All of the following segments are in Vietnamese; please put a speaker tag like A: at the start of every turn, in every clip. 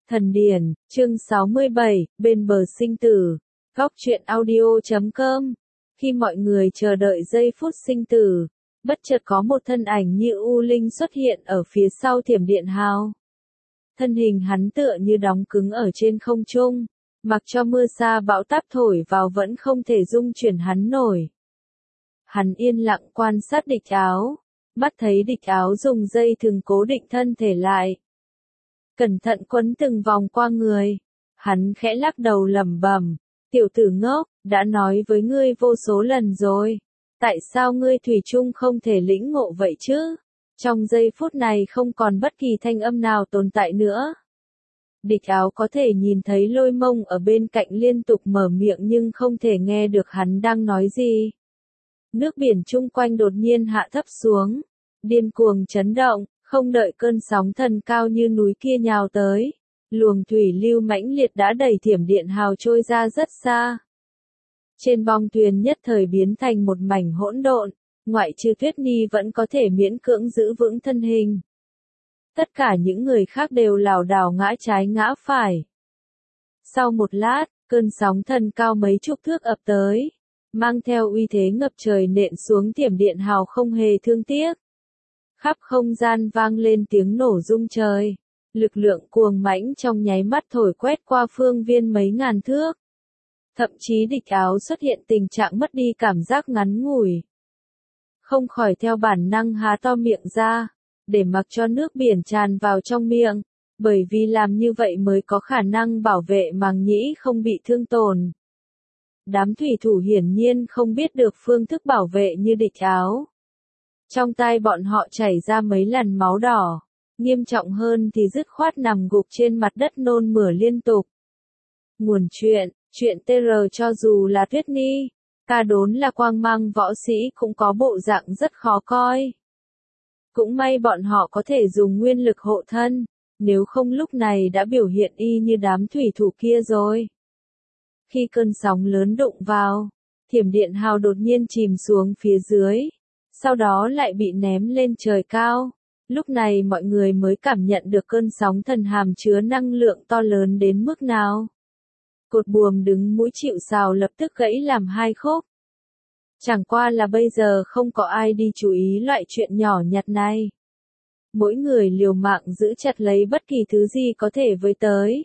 A: Thần điển, chương 67, bên bờ sinh tử. Góc truyện audio.com. Khi mọi người chờ đợi giây phút sinh tử, bất chợt có một thân ảnh như u linh xuất hiện ở phía sau thiểm điện hào. Thân hình hắn tựa như đóng cứng ở trên không trung, mặc cho mưa sa bão táp thổi vào vẫn không thể dung chuyển hắn nổi. Hắn yên lặng quan sát địch áo, mắt thấy địch áo dùng dây thừng cố định thân thể lại. Cẩn thận quấn từng vòng qua người. Hắn khẽ lắc đầu lẩm bẩm, tiểu tử ngốc, đã nói với ngươi vô số lần rồi. Tại sao ngươi thủy chung không thể lĩnh ngộ vậy chứ? Trong giây phút này không còn bất kỳ thanh âm nào tồn tại nữa. Địch áo có thể nhìn thấy Lôi Mông ở bên cạnh liên tục mở miệng nhưng không thể nghe được hắn đang nói gì. Nước biển chung quanh đột nhiên hạ thấp xuống, điên cuồng chấn động. Không đợi cơn sóng thần cao như núi kia nhào tới, luồng thủy lưu mãnh liệt đã đẩy thiểm điện hào trôi ra rất xa. Trên bong thuyền nhất thời biến thành một mảnh hỗn độn, ngoại trừ Tuyết Nhi vẫn có thể miễn cưỡng giữ vững thân hình. Tất cả những người khác đều lảo đảo ngã trái ngã phải. Sau một lát, cơn sóng thần cao mấy chục thước ập tới, mang theo uy thế ngập trời nện xuống thiểm điện hào không hề thương tiếc. Khắp không gian vang lên tiếng nổ rung trời, lực lượng cuồng mãnh trong nháy mắt thổi quét qua phương viên mấy ngàn thước. Thậm chí địch áo xuất hiện tình trạng mất đi cảm giác ngắn ngủi. Không khỏi theo bản năng há to miệng ra, để mặc cho nước biển tràn vào trong miệng, bởi vì làm như vậy mới có khả năng bảo vệ màng nhĩ không bị thương tổn. Đám thủy thủ hiển nhiên không biết được phương thức bảo vệ như địch áo. Trong tai bọn họ chảy ra mấy lần máu đỏ, nghiêm trọng hơn thì dứt khoát nằm gục trên mặt đất nôn mửa liên tục. Nguồn chuyện TR cho dù là Tuyết Nhi, ca đốn là quang mang võ sĩ cũng có bộ dạng rất khó coi. Cũng may bọn họ có thể dùng nguyên lực hộ thân, nếu không lúc này đã biểu hiện y như đám thủy thủ kia rồi. Khi cơn sóng lớn đụng vào, thiểm điện hào đột nhiên chìm xuống phía dưới. Sau đó lại bị ném lên trời cao. Lúc này mọi người mới cảm nhận được cơn sóng thần hàm chứa năng lượng to lớn đến mức nào. Cột buồm đứng mũi chịu sào lập tức gãy làm hai khúc. Chẳng qua là bây giờ không có ai đi chú ý loại chuyện nhỏ nhặt này. Mỗi người liều mạng giữ chặt lấy bất kỳ thứ gì có thể với tới.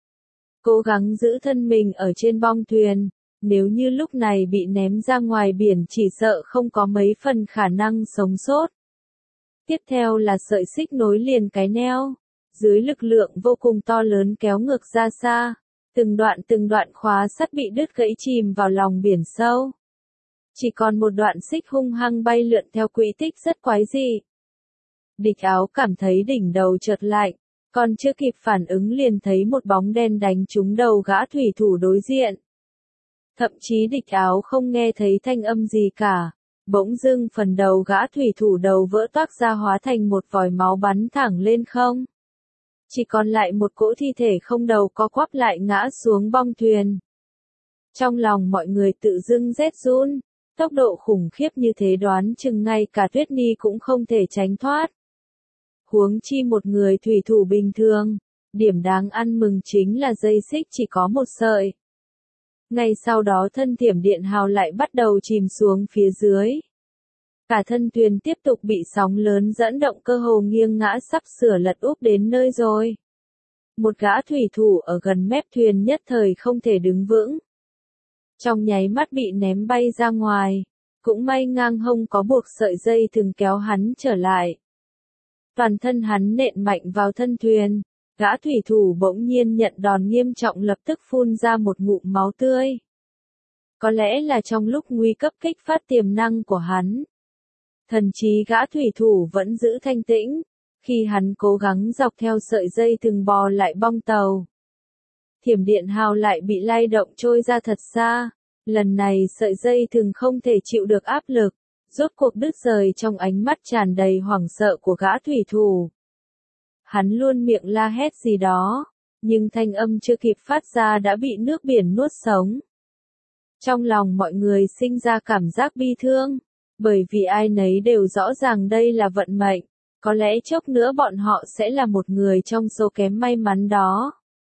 A: Cố gắng giữ thân mình ở trên bong thuyền. Nếu như lúc này bị ném ra ngoài biển chỉ sợ không có mấy phần khả năng sống sót. Tiếp theo là sợi xích nối liền cái neo. Dưới lực lượng vô cùng to lớn kéo ngược ra xa. Từng đoạn khóa sắt bị đứt gãy chìm vào lòng biển sâu. Chỉ còn một đoạn xích hung hăng bay lượn theo quỹ tích rất quái dị. Địch áo cảm thấy đỉnh đầu chợt lạnh. Còn chưa kịp phản ứng liền thấy một bóng đen đánh trúng đầu gã thủy thủ đối diện. Thậm chí địch áo không nghe thấy thanh âm gì cả, bỗng dưng phần đầu gã thủy thủ đầu vỡ toác ra hóa thành một vòi máu bắn thẳng lên không. Chỉ còn lại một cỗ thi thể không đầu co quắp lại ngã xuống bong thuyền. Trong lòng mọi người tự dưng rét run, tốc độ khủng khiếp như thế đoán chừng ngay cả Tuyết Nhi cũng không thể tránh thoát. Huống chi một người thủy thủ bình thường, điểm đáng ăn mừng chính là dây xích chỉ có một sợi. Ngay sau đó thân thiểm điện hào lại bắt đầu chìm xuống phía dưới. Cả thân thuyền tiếp tục bị sóng lớn dẫn động cơ hồ nghiêng ngã sắp sửa lật úp đến nơi rồi. Một gã thủy thủ ở gần mép thuyền nhất thời không thể đứng vững. Trong nháy mắt bị ném bay ra ngoài, cũng may ngang hông có buộc sợi dây thừng kéo hắn trở lại. Toàn thân hắn nện mạnh vào thân thuyền. Gã thủy thủ bỗng nhiên nhận đòn nghiêm trọng lập tức phun ra một ngụm máu tươi. Có lẽ là trong lúc nguy cấp kích phát tiềm năng của hắn. Thần trí gã thủy thủ vẫn giữ thanh tĩnh, khi hắn cố gắng dọc theo sợi dây thừng bò lại bong tàu. Thiểm điện hào lại bị lay động trôi ra thật xa, lần này sợi dây thừng không thể chịu được áp lực, rốt cuộc đứt rời trong ánh mắt tràn đầy hoảng sợ của gã thủy thủ. Hắn luôn miệng la hét gì đó, nhưng thanh âm chưa kịp phát ra đã bị nước biển nuốt sống. Trong lòng mọi người sinh ra cảm giác bi thương, bởi vì ai nấy đều rõ ràng đây là vận mệnh, có lẽ chốc nữa bọn họ sẽ là một người trong số kém may mắn đó.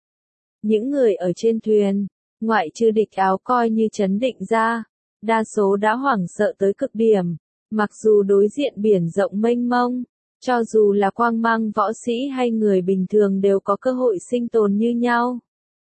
A: Những người ở trên thuyền, ngoại trừ địch áo coi như trấn định ra, đa số đã hoảng sợ tới cực điểm, mặc dù đối diện biển rộng mênh mông, cho dù là quang mang võ sĩ hay người bình thường đều có cơ hội sinh tồn như nhau.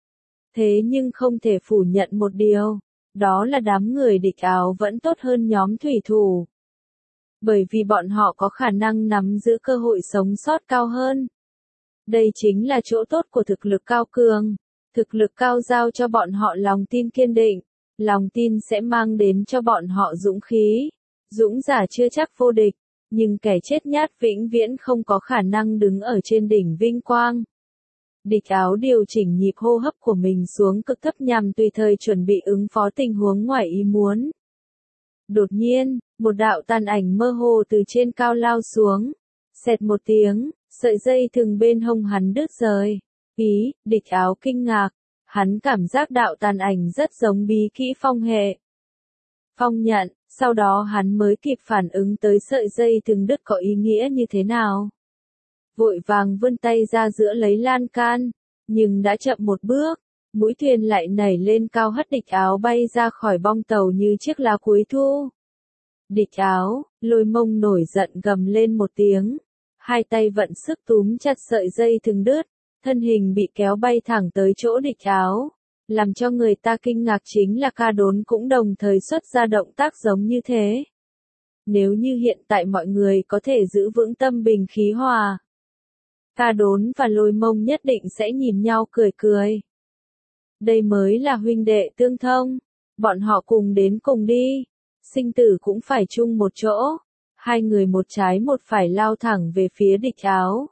A: Thế nhưng không thể phủ nhận một điều, đó là đám người địch áo vẫn tốt hơn nhóm thủy thủ. Bởi vì bọn họ có khả năng nắm giữ cơ hội sống sót cao hơn. Đây chính là chỗ tốt của thực lực cao cường. Thực lực cao giao cho bọn họ lòng tin kiên định, lòng tin sẽ mang đến cho bọn họ dũng khí. Dũng giả chưa chắc vô địch, nhưng kẻ chết nhát vĩnh viễn không có khả năng đứng ở trên đỉnh vinh quang. Địch áo điều chỉnh nhịp hô hấp của mình xuống cực thấp nhằm tùy thời chuẩn bị ứng phó tình huống ngoài ý muốn. Đột nhiên, một đạo tàn ảnh mơ hồ từ trên cao lao xuống. Xẹt một tiếng, sợi dây thừng bên hông hắn đứt rời. Địch áo kinh ngạc, hắn cảm giác đạo tàn ảnh rất giống bí kỹ phong hệ. Phong nhận, sau đó hắn mới kịp phản ứng tới sợi dây thừng đứt có ý nghĩa như thế nào. Vội vàng vươn tay ra giữa lấy lan can, nhưng đã chậm một bước, mũi thuyền lại nảy lên cao hất địch áo bay ra khỏi bong tàu như chiếc lá cuối thu. Địch áo, Lôi Mông nổi giận gầm lên một tiếng, hai tay vận sức túm chặt sợi dây thừng đứt, thân hình bị kéo bay thẳng tới chỗ địch áo. Làm cho người ta kinh ngạc chính là Ca Đốn cũng đồng thời xuất ra động tác giống như thế. Nếu như hiện tại mọi người có thể giữ vững tâm bình khí hòa, Ca Đốn và Lôi Mông nhất định sẽ nhìn nhau cười cười. Đây mới là huynh đệ tương thông, bọn họ cùng đến cùng đi, sinh tử cũng phải chung một chỗ, hai người một trái một phải lao thẳng về phía địch áo.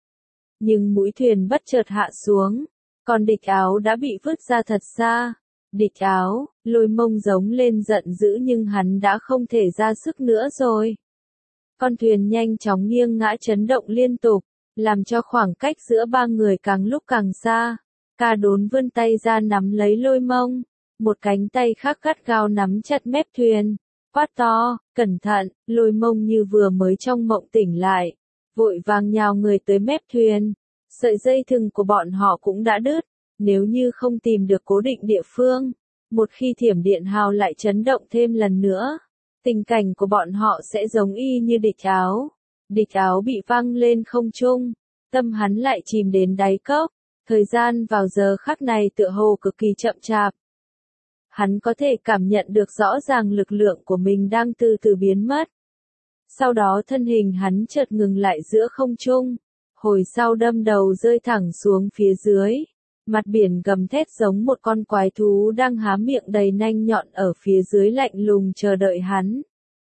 A: Nhưng mũi thuyền bất chợt hạ xuống, còn địch áo đã bị vứt ra thật xa. Địch áo, Lôi Mông giống lên giận dữ nhưng hắn đã không thể ra sức nữa rồi. Con thuyền nhanh chóng nghiêng ngã chấn động liên tục, làm cho khoảng cách giữa ba người càng lúc càng xa. Ca Đốn vươn tay ra nắm lấy Lôi Mông, một cánh tay khác gắt gao nắm chặt mép thuyền. Quát to, cẩn thận, Lôi Mông như vừa mới trong mộng tỉnh lại, vội vàng nhào người tới mép thuyền. Sợi dây thừng của bọn họ cũng đã đứt, nếu như không tìm được cố định địa phương, một khi thiểm điện hào lại chấn động thêm lần nữa, tình cảnh của bọn họ sẽ giống y như địch áo. Địch áo bị văng lên không trung, tâm hắn lại chìm đến đáy cốc, thời gian vào giờ khắc này tựa hồ cực kỳ chậm chạp. Hắn có thể cảm nhận được rõ ràng lực lượng của mình đang từ từ biến mất. Sau đó thân hình hắn chợt ngừng lại giữa không trung, hồi sau đâm đầu rơi thẳng xuống phía dưới. Mặt biển gầm thét giống một con quái thú đang há miệng đầy nanh nhọn ở phía dưới lạnh lùng chờ đợi hắn.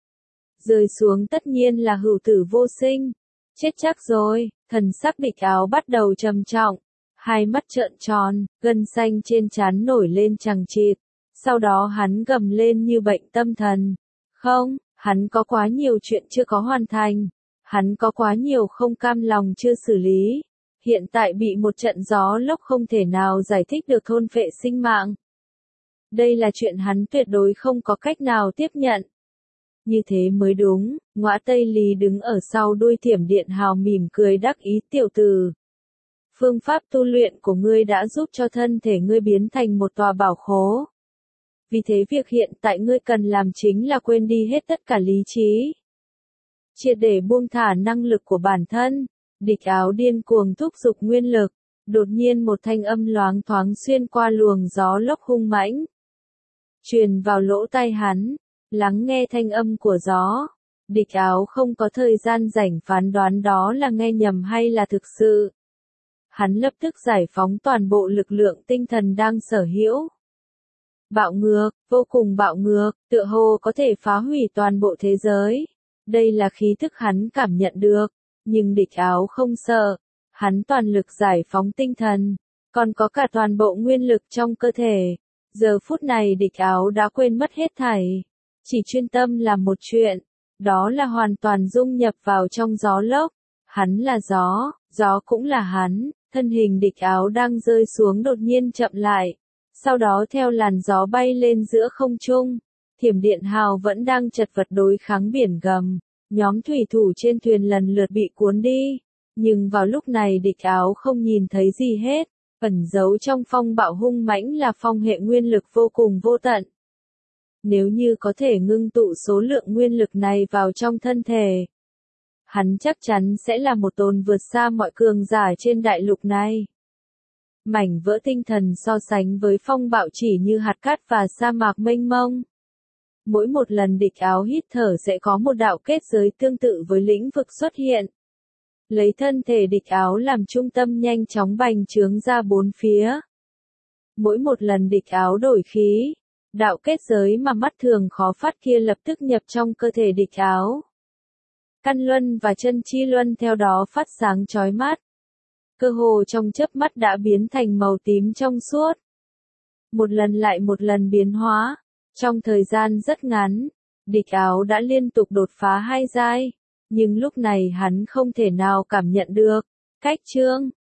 A: Rơi xuống tất nhiên là hữu tử vô sinh. Chết chắc rồi, thần sắc địch áo bắt đầu trầm trọng. Hai mắt trợn tròn, gân xanh trên trán nổi lên chằng chịt. Sau đó hắn gầm lên như bệnh tâm thần. Không, hắn có quá nhiều chuyện chưa có hoàn thành. Hắn có quá nhiều không cam lòng chưa xử lý. Hiện tại bị một trận gió lốc không thể nào giải thích được thôn phệ sinh mạng. Đây là chuyện hắn tuyệt đối không có cách nào tiếp nhận. Như thế mới đúng, Ngõa Tây Lý đứng ở sau đuôi thiểm điện hào mỉm cười đắc ý tiểu tử. Phương pháp tu luyện của ngươi đã giúp cho thân thể ngươi biến thành một tòa bảo khố. Vì thế việc hiện tại ngươi cần làm chính là quên đi hết tất cả lý trí. Triệt để buông thả năng lực của bản thân. Địch áo điên cuồng thúc giục nguyên lực. Đột nhiên một thanh âm loáng thoáng xuyên qua luồng gió lốc hung mãnh, truyền vào lỗ tai hắn. Lắng nghe thanh âm của gió. Địch áo không có thời gian rảnh phán đoán đó là nghe nhầm hay là thực sự. Hắn lập tức giải phóng toàn bộ lực lượng tinh thần đang sở hữu. Bạo ngược, vô cùng bạo ngược, tựa hồ có thể phá hủy toàn bộ thế giới. Đây là khí thức hắn cảm nhận được. Nhưng địch áo không sợ. Hắn toàn lực giải phóng tinh thần. Còn có cả toàn bộ nguyên lực trong cơ thể. Giờ phút này địch áo đã quên mất hết thảy. Chỉ chuyên tâm làm một chuyện. Đó là hoàn toàn dung nhập vào trong gió lốc. Hắn là gió, gió cũng là hắn. Thân hình địch áo đang rơi xuống đột nhiên chậm lại. Sau đó theo làn gió bay lên giữa không trung. Thiểm điện hào vẫn đang chật vật đối kháng biển gầm. Nhóm thủy thủ trên thuyền lần lượt bị cuốn đi. Nhưng vào lúc này địch áo không nhìn thấy gì hết. Ẩn giấu trong phong bạo hung mãnh là phong hệ nguyên lực vô cùng vô tận. Nếu như có thể ngưng tụ số lượng nguyên lực này vào trong thân thể, hắn chắc chắn sẽ là một tôn vượt xa mọi cường giả trên đại lục này. Mảnh vỡ tinh thần so sánh với phong bạo chỉ như hạt cát và sa mạc mênh mông. Mỗi một lần địch áo hít thở sẽ có một đạo kết giới tương tự với lĩnh vực xuất hiện. Lấy thân thể địch áo làm trung tâm nhanh chóng bành trướng ra bốn phía. Mỗi một lần địch áo đổi khí, đạo kết giới mà mắt thường khó phát kia lập tức nhập trong cơ thể địch áo. Căn luân và chân chi luân theo đó phát sáng chói mắt. Cơ hồ trong chớp mắt đã biến thành màu tím trong suốt. Một lần lại một lần biến hóa, trong thời gian rất ngắn, địch áo đã liên tục đột phá 2 giai, nhưng lúc này hắn không thể nào cảm nhận được cách chương